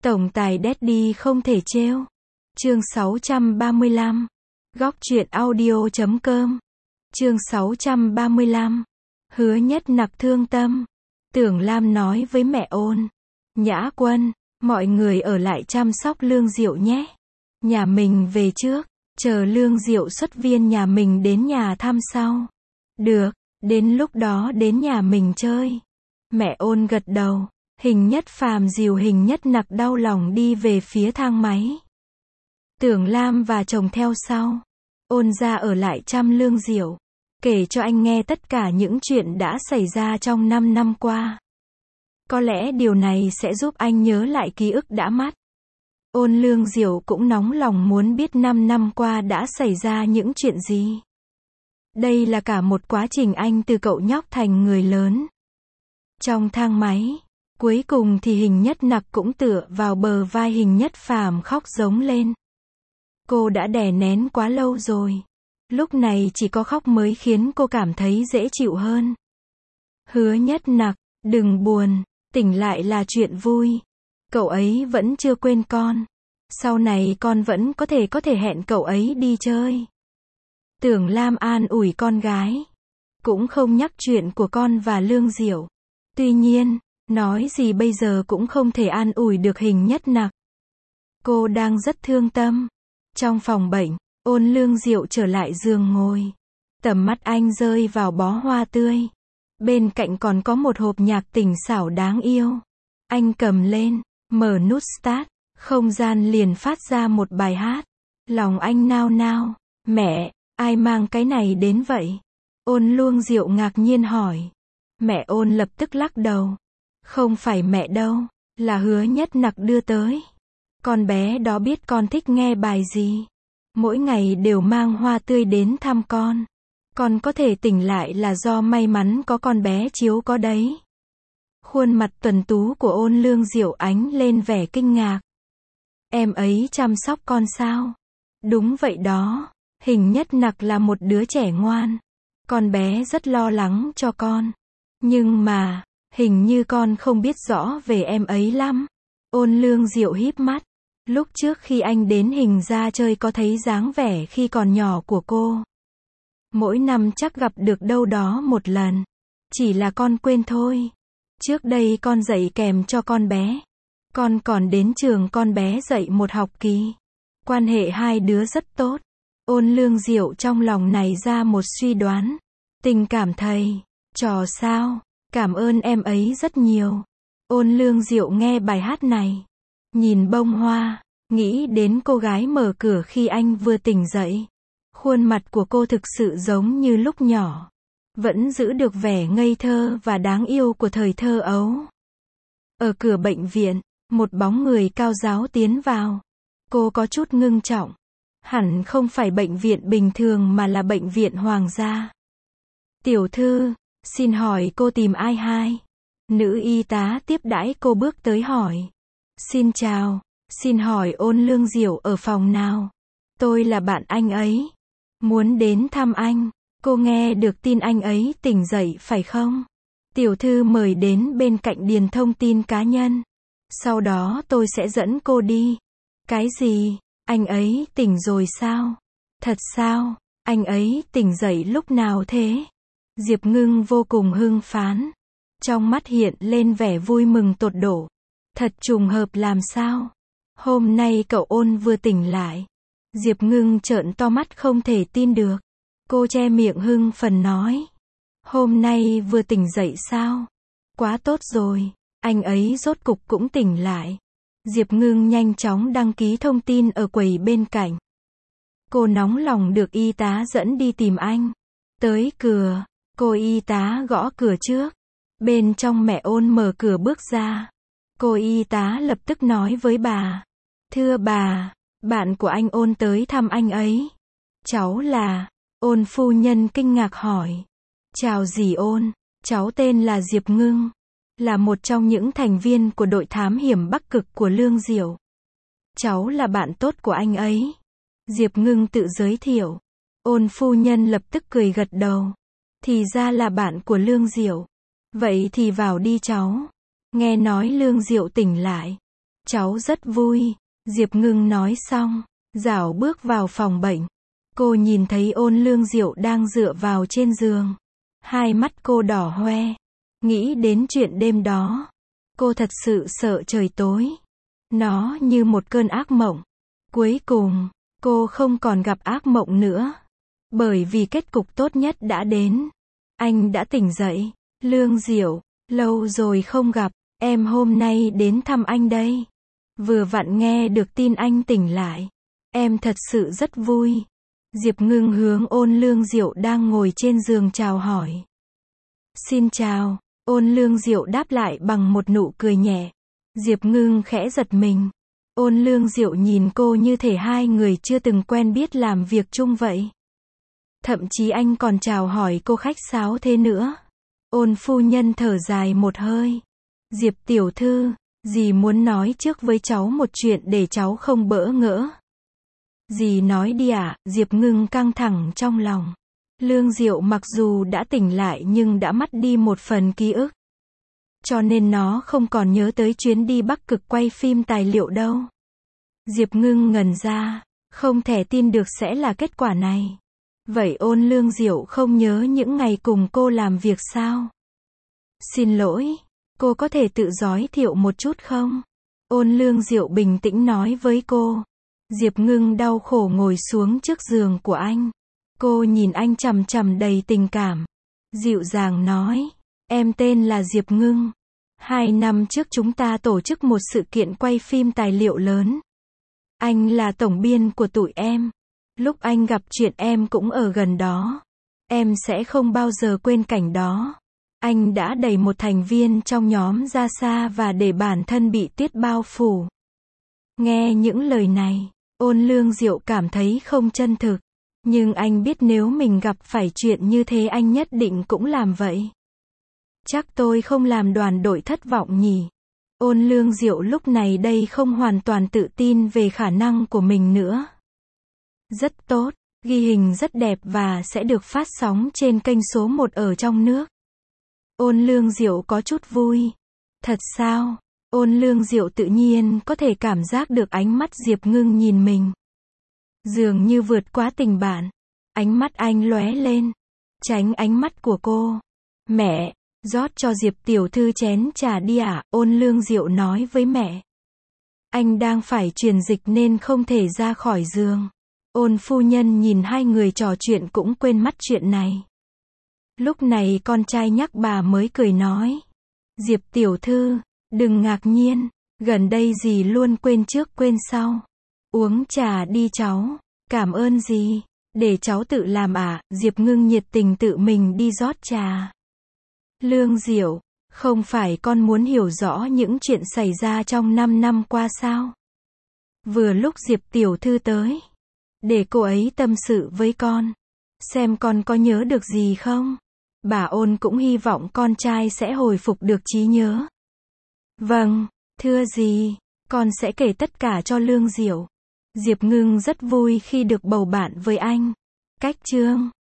Tổng tài Daddy không thể trêu. Chương 635. Góc truyện audio.com. Chương 635. Hứa Nhất Nặc thương tâm. Tưởng Lam nói với mẹ Ôn, Nhã Quân, mọi người ở lại chăm sóc Lương Diệu nhé. Nhà mình về trước, chờ Lương Diệu xuất viên nhà mình đến nhà thăm sau. Được, đến lúc đó đến nhà mình chơi. Mẹ Ôn gật đầu. Hình Nhất Phàm dìu Hình Nhất Nặc đau lòng đi về phía thang máy. Tưởng Lam và chồng theo sau. Ôn ra ở lại chăm Lương Diệu, kể cho anh nghe tất cả những chuyện đã xảy ra trong 5 năm qua. Có lẽ điều này sẽ giúp anh nhớ lại ký ức đã mất. Ôn Lương Diệu cũng nóng lòng muốn biết 5 năm qua đã xảy ra những chuyện gì. Đây là cả một quá trình anh từ cậu nhóc thành người lớn. Trong thang máy, cuối cùng thì Hình Nhất Nặc cũng tựa vào bờ vai Hình Nhất Phàm khóc giống lên. Cô đã đè nén quá lâu rồi. Lúc này chỉ có khóc mới khiến cô cảm thấy dễ chịu hơn. Hứa Nhất Nặc, đừng buồn, tỉnh lại là chuyện vui. Cậu ấy vẫn chưa quên con. Sau này con vẫn có thể hẹn cậu ấy đi chơi. Tưởng Lam an ủi con gái. Cũng không nhắc chuyện của con và Lương Diệu. Tuy nhiên, nói gì bây giờ cũng không thể an ủi được Hình Nhất Nặc. Cô đang rất thương tâm. Trong phòng bệnh, Ôn Lương Diệu trở lại giường ngồi. Tầm mắt anh rơi vào bó hoa tươi. Bên cạnh còn có một hộp nhạc tình xảo đáng yêu. Anh cầm lên, mở nút start, không gian liền phát ra một bài hát. Lòng anh nao nao. Mẹ, ai mang cái này đến vậy? Ôn Lương Diệu ngạc nhiên hỏi. Mẹ Ôn lập tức lắc đầu. Không phải mẹ đâu, là Hứa Nhất Nặc đưa tới. Con bé đó biết con thích nghe bài gì. Mỗi ngày đều mang hoa tươi đến thăm con. Con có thể tỉnh lại là do may mắn có con bé chiếu có đấy. Khuôn mặt tuấn tú của Ôn Lương Diệu ánh lên vẻ kinh ngạc. Em ấy chăm sóc con sao? Đúng vậy đó. Hình Nhất Nặc là một đứa trẻ ngoan. Con bé rất lo lắng cho con. Nhưng mà, hình như con không biết rõ về em ấy lắm. Ôn Lương Diệu híp mắt. Lúc trước khi anh đến Hình ra chơi có thấy dáng vẻ khi còn nhỏ của cô. Mỗi năm chắc gặp được đâu đó một lần. Chỉ là con quên thôi. Trước đây con dạy kèm cho con bé. Con còn đến trường con bé dạy một học kỳ. Quan hệ hai đứa rất tốt. Ôn Lương Diệu trong lòng này ra một suy đoán. Tình cảm thầy, trò sao? Cảm ơn em ấy rất nhiều. Ôn Lương Diệu nghe bài hát này. Nhìn bông hoa, nghĩ đến cô gái mở cửa khi anh vừa tỉnh dậy. Khuôn mặt của cô thực sự giống như lúc nhỏ. Vẫn giữ được vẻ ngây thơ và đáng yêu của thời thơ ấu. Ở cửa bệnh viện, một bóng người cao ráo tiến vào. Cô có chút ngưng trọng. Hẳn không phải bệnh viện bình thường mà là bệnh viện hoàng gia. Tiểu thư, xin hỏi cô tìm ai hai? Nữ y tá tiếp đãi cô bước tới hỏi. Xin chào, xin hỏi Ôn Lương Diệu ở phòng nào? Tôi là bạn anh ấy. Muốn đến thăm anh. Cô nghe được tin anh ấy tỉnh dậy phải không? Tiểu thư mời đến bên cạnh điền thông tin cá nhân. Sau đó tôi sẽ dẫn cô đi. Cái gì? Anh ấy tỉnh rồi sao? Thật sao? Anh ấy tỉnh dậy lúc nào thế? Diệp Ngưng vô cùng hưng phấn. Trong mắt hiện lên vẻ vui mừng tột độ. Thật trùng hợp làm sao? Hôm nay cậu Ôn vừa tỉnh lại. Diệp Ngưng trợn to mắt không thể tin được. Cô che miệng hưng phấn nói. Hôm nay vừa tỉnh dậy sao? Quá tốt rồi, anh ấy rốt cục cũng tỉnh lại. Diệp Ngưng nhanh chóng đăng ký thông tin ở quầy bên cạnh. Cô nóng lòng được y tá dẫn đi tìm anh. Tới cửa, cô y tá gõ cửa trước. Bên trong mẹ Ôn mở cửa bước ra. Cô y tá lập tức nói với bà. Thưa bà, bạn của anh Ôn tới thăm anh ấy. Cháu là... Ôn phu nhân kinh ngạc hỏi. Chào dì Ôn, cháu tên là Diệp Ngưng. Là một trong những thành viên của đội thám hiểm Bắc Cực của Lương Diệu. Cháu là bạn tốt của anh ấy. Diệp Ngưng tự giới thiệu. Ôn phu nhân lập tức cười gật đầu. Thì ra là bạn của Lương Diệu. Vậy thì vào đi cháu. Nghe nói Lương Diệu tỉnh lại. Cháu rất vui. Diệp Ngưng nói xong, dảo bước vào phòng bệnh. Cô nhìn thấy Ôn Lương Diệu đang dựa vào trên giường. Hai mắt cô đỏ hoe. Nghĩ đến chuyện đêm đó. Cô thật sự sợ trời tối. Nó như một cơn ác mộng. Cuối cùng, cô không còn gặp ác mộng nữa. Bởi vì kết cục tốt nhất đã đến. Anh đã tỉnh dậy. Lương Diệu, lâu rồi không gặp, em hôm nay đến thăm anh đây. Vừa vặn nghe được tin anh tỉnh lại. Em thật sự rất vui. Diệp Ngưng hướng Ôn Lương Diệu đang ngồi trên giường chào hỏi. Xin chào. Ôn Lương Diệu đáp lại bằng một nụ cười nhẹ. Diệp Ngưng khẽ giật mình. Ôn Lương Diệu nhìn cô như thể hai người chưa từng quen biết làm việc chung vậy. Thậm chí anh còn chào hỏi cô khách sáo thế nữa. Ôn phu nhân thở dài một hơi. Diệp tiểu thư, dì muốn nói trước với cháu một chuyện để cháu không bỡ ngỡ. Dì nói đi ạ. Diệp Ngưng căng thẳng trong lòng. Lương Diệu mặc dù đã tỉnh lại nhưng đã mất đi một phần ký ức. Cho nên nó không còn nhớ tới chuyến đi Bắc Cực quay phim tài liệu đâu. Diệp Ngưng ngẩn ra, không thể tin được sẽ là kết quả này. Vậy Ôn Lương Diệu không nhớ những ngày cùng cô làm việc sao? Xin lỗi, cô có thể tự giới thiệu một chút không? Ôn Lương Diệu bình tĩnh nói với cô. Diệp Ngưng đau khổ ngồi xuống trước giường của anh. Cô nhìn anh chằm chằm đầy tình cảm. Dịu dàng nói, em tên là Diệp Ngưng. 2 năm trước chúng ta tổ chức một sự kiện quay phim tài liệu lớn. Anh là tổng biên của tụi em. Lúc anh gặp chuyện em cũng ở gần đó. Em sẽ không bao giờ quên cảnh đó. Anh đã đẩy một thành viên trong nhóm ra xa và để bản thân bị tuyết bao phủ. Nghe những lời này, Ôn Lương Diệu cảm thấy không chân thực. Nhưng anh biết nếu mình gặp phải chuyện như thế anh nhất định cũng làm vậy. Chắc tôi không làm đoàn đội thất vọng nhỉ. Ôn Lương Diệu lúc này đây không hoàn toàn tự tin về khả năng của mình nữa. Rất tốt, ghi hình rất đẹp và sẽ được phát sóng trên kênh số 1 ở trong nước. Ôn Lương Diệu có chút vui. Thật sao? Ôn Lương Diệu tự nhiên có thể cảm giác được ánh mắt Diệp Ngưng nhìn mình. Dường như vượt quá tình bạn. Ánh mắt anh lóe lên. Tránh ánh mắt của cô. Mẹ, rót cho Diệp tiểu thư chén trà đi ạ. Ôn Lương Diệu nói với mẹ. Anh đang phải truyền dịch nên không thể ra khỏi giường. Ôn phu nhân nhìn hai người trò chuyện cũng quên mất chuyện này. Lúc này con trai nhắc bà mới cười nói. Diệp tiểu thư, đừng ngạc nhiên. Gần đây dì luôn quên trước quên sau. Uống trà đi cháu. Cảm ơn dì. Để cháu tự làm ạ. Diệp Ngưng nhiệt tình tự mình đi rót trà. Lương Diệu, không phải con muốn hiểu rõ những chuyện xảy ra trong 5 năm qua sao? Vừa lúc Diệp tiểu thư tới. Để cô ấy tâm sự với con. Xem con có nhớ được gì không? Bà Ôn cũng hy vọng con trai sẽ hồi phục được trí nhớ. Vâng, thưa dì, con sẽ kể tất cả cho Lương Diệu. Diệp Ngưng rất vui khi được bầu bạn với anh. Cách chương